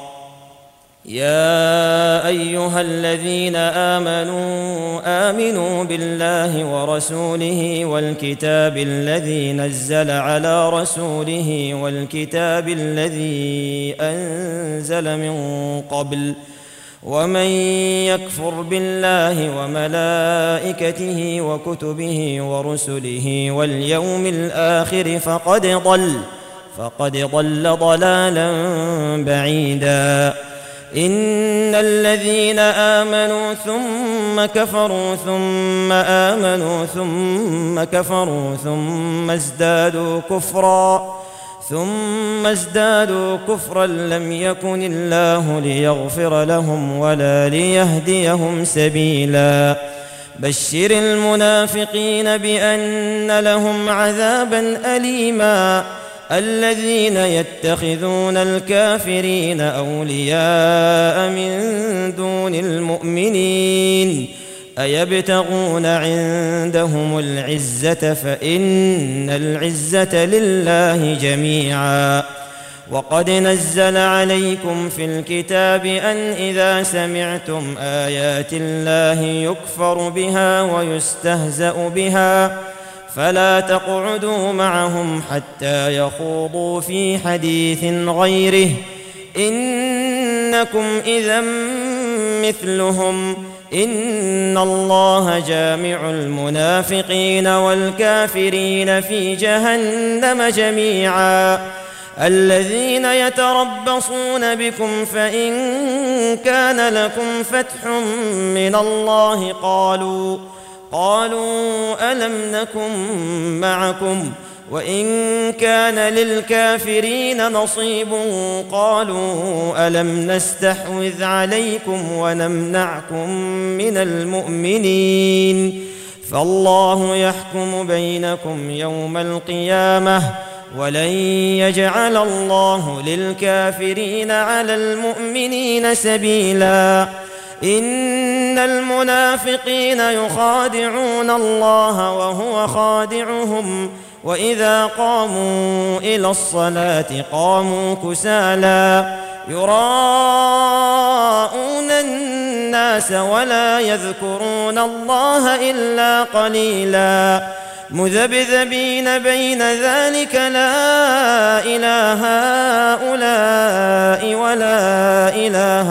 يا أيها الذين آمنوا آمنوا بالله ورسوله والكتاب الذي نزل على رسوله والكتاب الذي أنزل من قبل ومن يكفر بالله وملائكته وكتبه ورسله واليوم الآخر فقد ضل فقد ضل ضلالا بعيدا إن الذين آمنوا ثم كفروا ثم آمنوا ثم كفروا ثم ازدادوا كفرا ثم ازدادوا كفرا لم يكن الله ليغفر لهم ولا ليهديهم سبيلا بشر المنافقين بأن لهم عذابا أليما الذين يتخذون الكافرين أولياء من دون المؤمنين أيبتغون عندهم العزة فإن العزة لله جميعا وقد نزل عليكم في الكتاب أن إذا سمعتم آيات الله يكفر بها ويستهزأ بها فلا تقعدوا معهم حتى يخوضوا في حديث غيره إنكم إذا مثلهم إن الله جامع المنافقين والكافرين في جهنم جميعا الذين يتربصون بكم فإن كان لكم فتح من الله قالوا قالوا ألم نكن معكم وإن كان للكافرين نصيب قالوا ألم نستحوذ عليكم ونمنعكم من المؤمنين فالله يحكم بينكم يوم القيامة ولن يجعل الله للكافرين على المؤمنين سبيلا إن المنافقين يخادعون الله وهو خادعهم وإذا قاموا إلى الصلاة قاموا كسالى يراءون الناس ولا يذكرون الله إلا قليلا مذبذبين بين ذلك لا إله هؤلاء ولا إله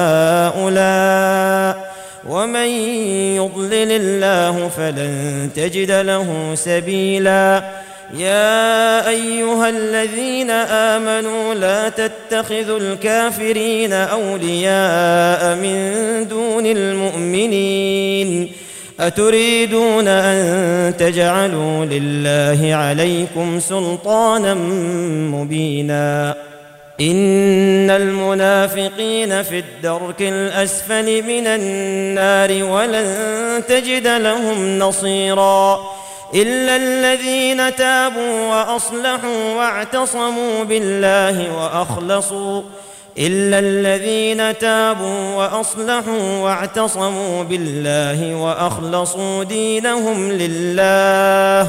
هؤلاء ومن يضلل الله فلن تجد له سبيلا يا أيها الذين آمنوا لا تتخذوا الكافرين أولياء من دون المؤمنين أتريدون أن تجعلوا لله عليكم سلطانا مبينا إن المنافقين في الدرك الأسفل من النار ولن تجد لهم نصيرا إلا الذين تابوا وأصلحوا واعتصموا بالله وأخلصوا إلا الذين تابوا وأصلحوا واعتصموا بالله وأخلصوا دينهم لله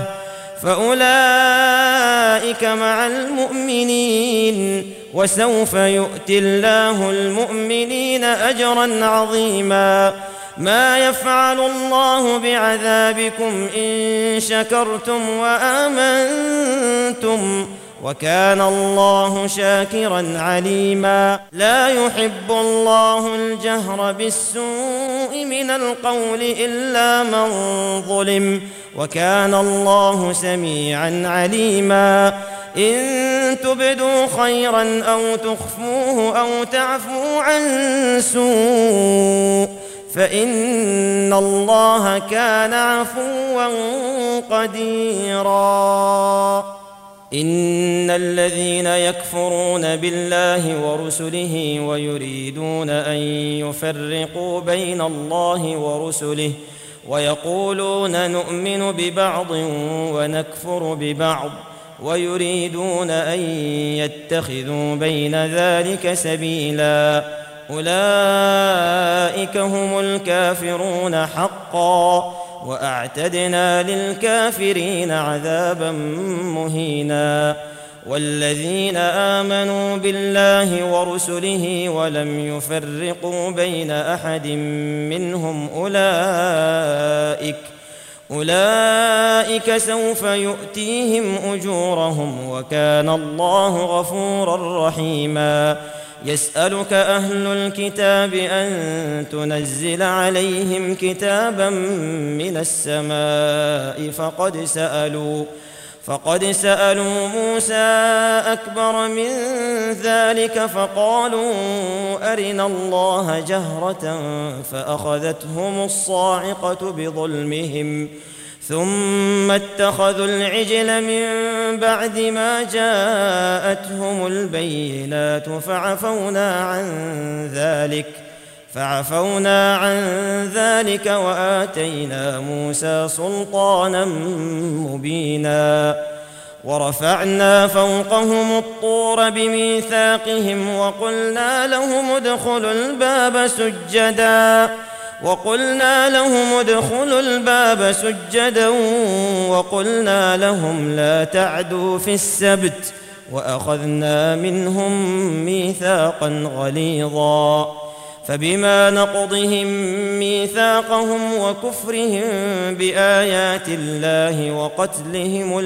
فأولئك مع المؤمنين وسوف يؤتي الله المؤمنين أجرا عظيما ما يفعل الله بعذابكم إن شكرتم وآمنتم وكان الله شاكرا عليما لا يحب الله الجهر بالسوء من القول إلا من ظلم وكان الله سميعا عليما إن تبدوا خيرا أو تخفوه أو تعفوا عن سوء فإن الله كان عفوا قديرا إن الذين يكفرون بالله ورسله ويريدون أن يفرقوا بين الله ورسله ويقولون نؤمن ببعض ونكفر ببعض ويريدون أن يتخذوا بين ذلك سبيلا أولئك هم الكافرون حقا وأعتدنا للكافرين عذابا مهينا والذين آمنوا بالله ورسله ولم يفرقوا بين أحد منهم أولئك أولئك سوف يؤتيهم أجورهم وكان الله غفورا رحيما يسألك أهل الكتاب أن تنزل عليهم كتابا من السماء فقد سألوا فقد سألوا موسى أكبر من ذلك فقالوا أرنا الله جهرة فأخذتهم الصاعقة بظلمهم ثم اتخذوا العجل من بعد ما جاءتهم البينات فعفونا عن ذلك فعفونا عن ذلك وآتينا موسى سلطانا مبينا ورفعنا فوقهم الطور بميثاقهم وقلنا لهم ادخلوا الباب سجدا وقلنا لهم ادخلوا الباب سجدا وقلنا لهم لا تعدوا في السبت وأخذنا منهم ميثاقا غليظا فبما نقضهم ميثاقهم وكفرهم بآيات الله وقتلهم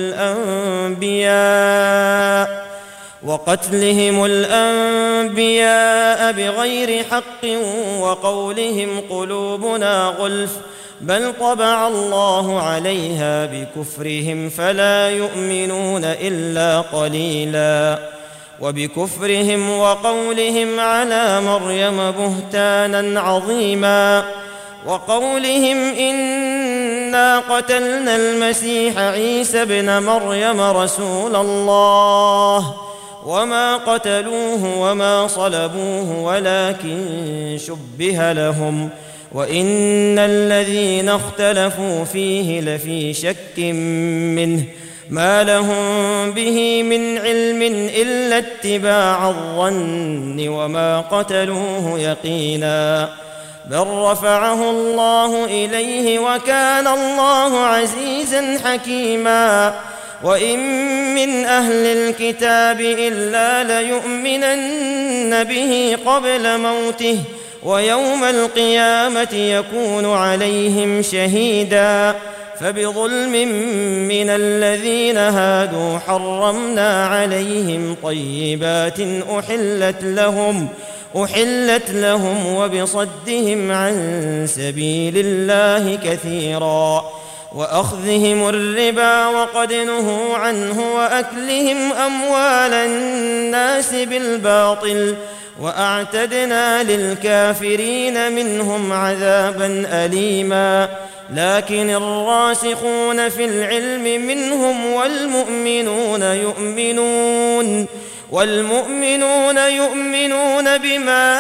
الأنبياء وقتلهم الأنبياء بغير حق وقولهم قلوبنا غلف بل طبع الله عليها بكفرهم فلا يؤمنون إلا قليلا وبكفرهم وقولهم على مريم بهتانا عظيما وقولهم إنا قتلنا المسيح عيسى ابن مريم رسول الله وما قتلوه وما صلبوه ولكن شبه لهم وإن الذين اختلفوا فيه لفي شك منه ما لهم به من علم إلا اتباع الظن وما قتلوه يقينا بل رفعه الله إليه وكان الله عزيزا حكيما وإن من أهل الكتاب إلا ليؤمنن به قبل موته ويوم القيامة يكون عليهم شهيدا فبظلم من الذين هادوا حرمنا عليهم طيبات أحلت لهم أحلت لهم وبصدهم عن سبيل الله كثيرا وأخذهم الربا وقد نهوا عنه وأكلهم أموال الناس بالباطل وأعتدنا للكافرين منهم عذابا أليما لكن الراسخون في العلم منهم والمؤمنون يؤمنون والمؤمنون يؤمنون بما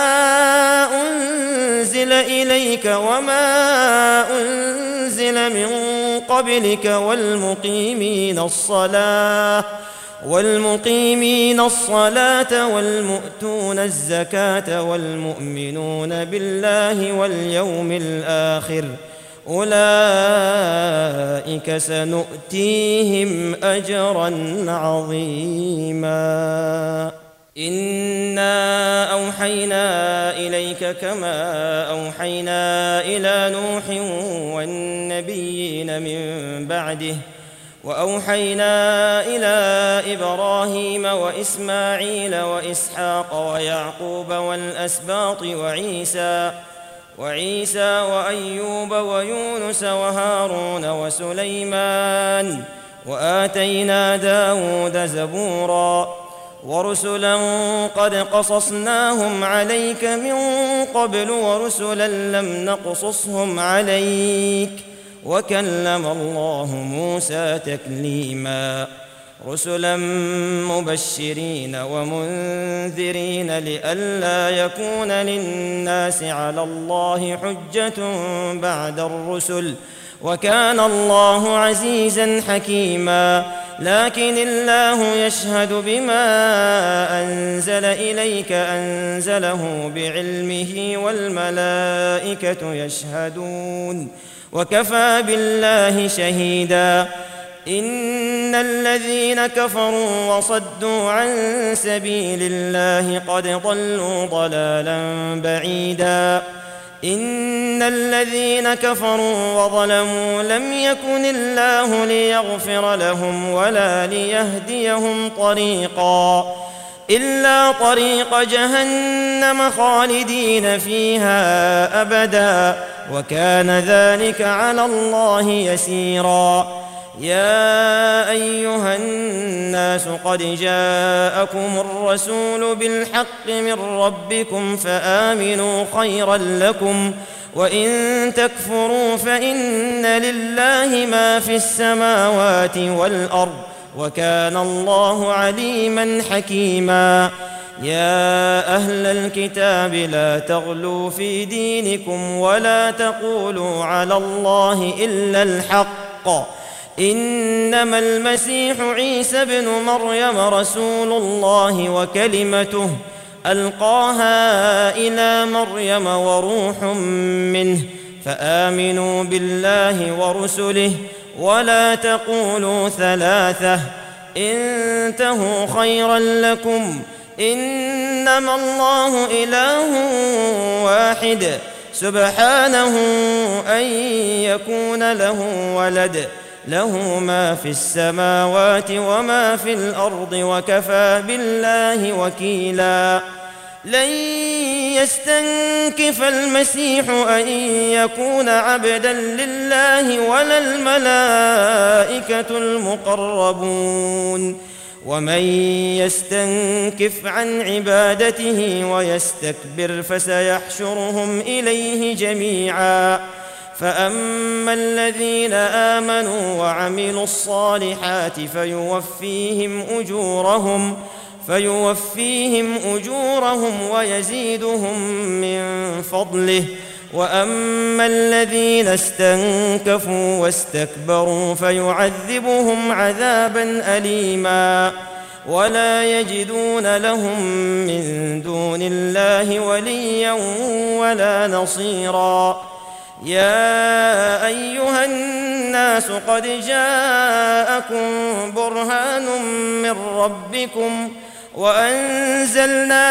أنزل إليك وما أنزل من قبلك والمقيمين الصلاة والمقيمين الصلاة والمؤتون الزكاة والمؤمنون بالله واليوم الآخر أولئك سنؤتيهم أجرا عظيما إنا أوحينا إليك كما أوحينا إلى نوح والنبيين من بعده وأوحينا إلى إبراهيم وإسماعيل وإسحاق ويعقوب والأسباط وعيسى وعيسى وأيوب ويونس وهارون وسليمان وآتينا داود زبورا ورسلا قد قصصناهم عليك من قبل ورسلا لم نقصصهم عليك وكلم الله موسى تكليما رسلا مبشرين ومنذرين لئلا يكون للناس على الله حجة بعد الرسل وكان الله عزيزا حكيما لكن الله يشهد بما أنزل إليك أنزله بعلمه والملائكة يشهدون وكفى بالله شهيدا إن الذين كفروا وصدوا عن سبيل الله قد ضلوا ضلالا بعيدا إن الذين كفروا وظلموا لم يكن الله ليغفر لهم ولا ليهديهم طريقا إلا طريق جهنم خالدين فيها أبدا وكان ذلك على الله يسيرا يا أيها الناس قد جاءكم الرسول بالحق من ربكم فآمنوا خيرا لكم وإن تكفروا فإن لله ما في السماوات والأرض وكان الله عليما حكيما يا أهل الكتاب لا تغلوا في دينكم ولا تقولوا على الله إلا الحق إنما المسيح عيسى ابن مريم رسول الله وكلمته ألقاها إلى مريم وروح منه فآمنوا بالله ورسله ولا تقولوا ثلاثة انتهوا خيرا لكم إنما الله إله واحد سبحانه أن يكون له ولد له ما في السماوات وما في الأرض وكفى بالله وكيلا لن يستنكف المسيح أن يكون عبدا لله ولا الملائكة المقربون ومن يستنكف عن عبادته ويستكبر فسيحشرهم إليه جميعا فأما الذين آمنوا وعملوا الصالحات فيوفيهم أجورهم فيوفيهم أجورهم ويزيدهم من فضله وأما الذين استنكفوا واستكبروا فيعذبهم عذابا أليما ولا يجدون لهم من دون الله وليا ولا نصيرا يا أيها الناس قد جاءكم برهان من ربكم وأنزلنا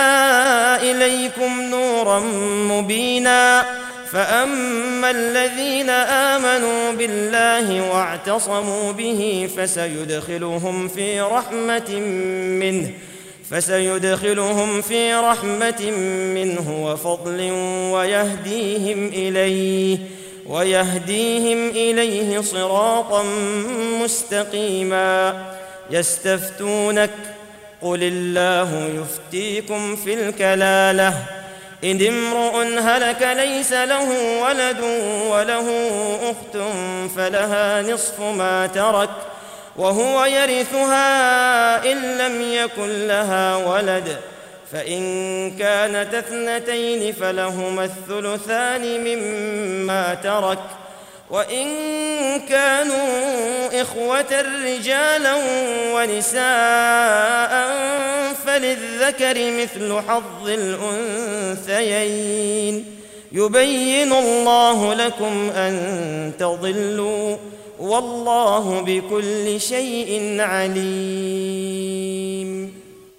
إليكم نورا مبينا فأما الذين آمنوا بالله واعتصموا به فسيدخلهم في رحمة منه فسيدخلهم في رحمة منه وفضل ويهديهم إليه ويهديهم إليه صراطا مستقيما. يستفتونك قل الله يفتيكم في الكلالة إن امرؤ هلك ليس له ولد وله أخت فلها نصف ما ترك وهو يرثها إن لم يكن لها ولد، فإن كانت اثنتين فلهما الثلثان مما ترك، وإن كانوا إخوة رجالا ونساء فللذكر مثل حظ الأنثيين. يبين الله لكم أن تضلوا والله بكل شيء عليم.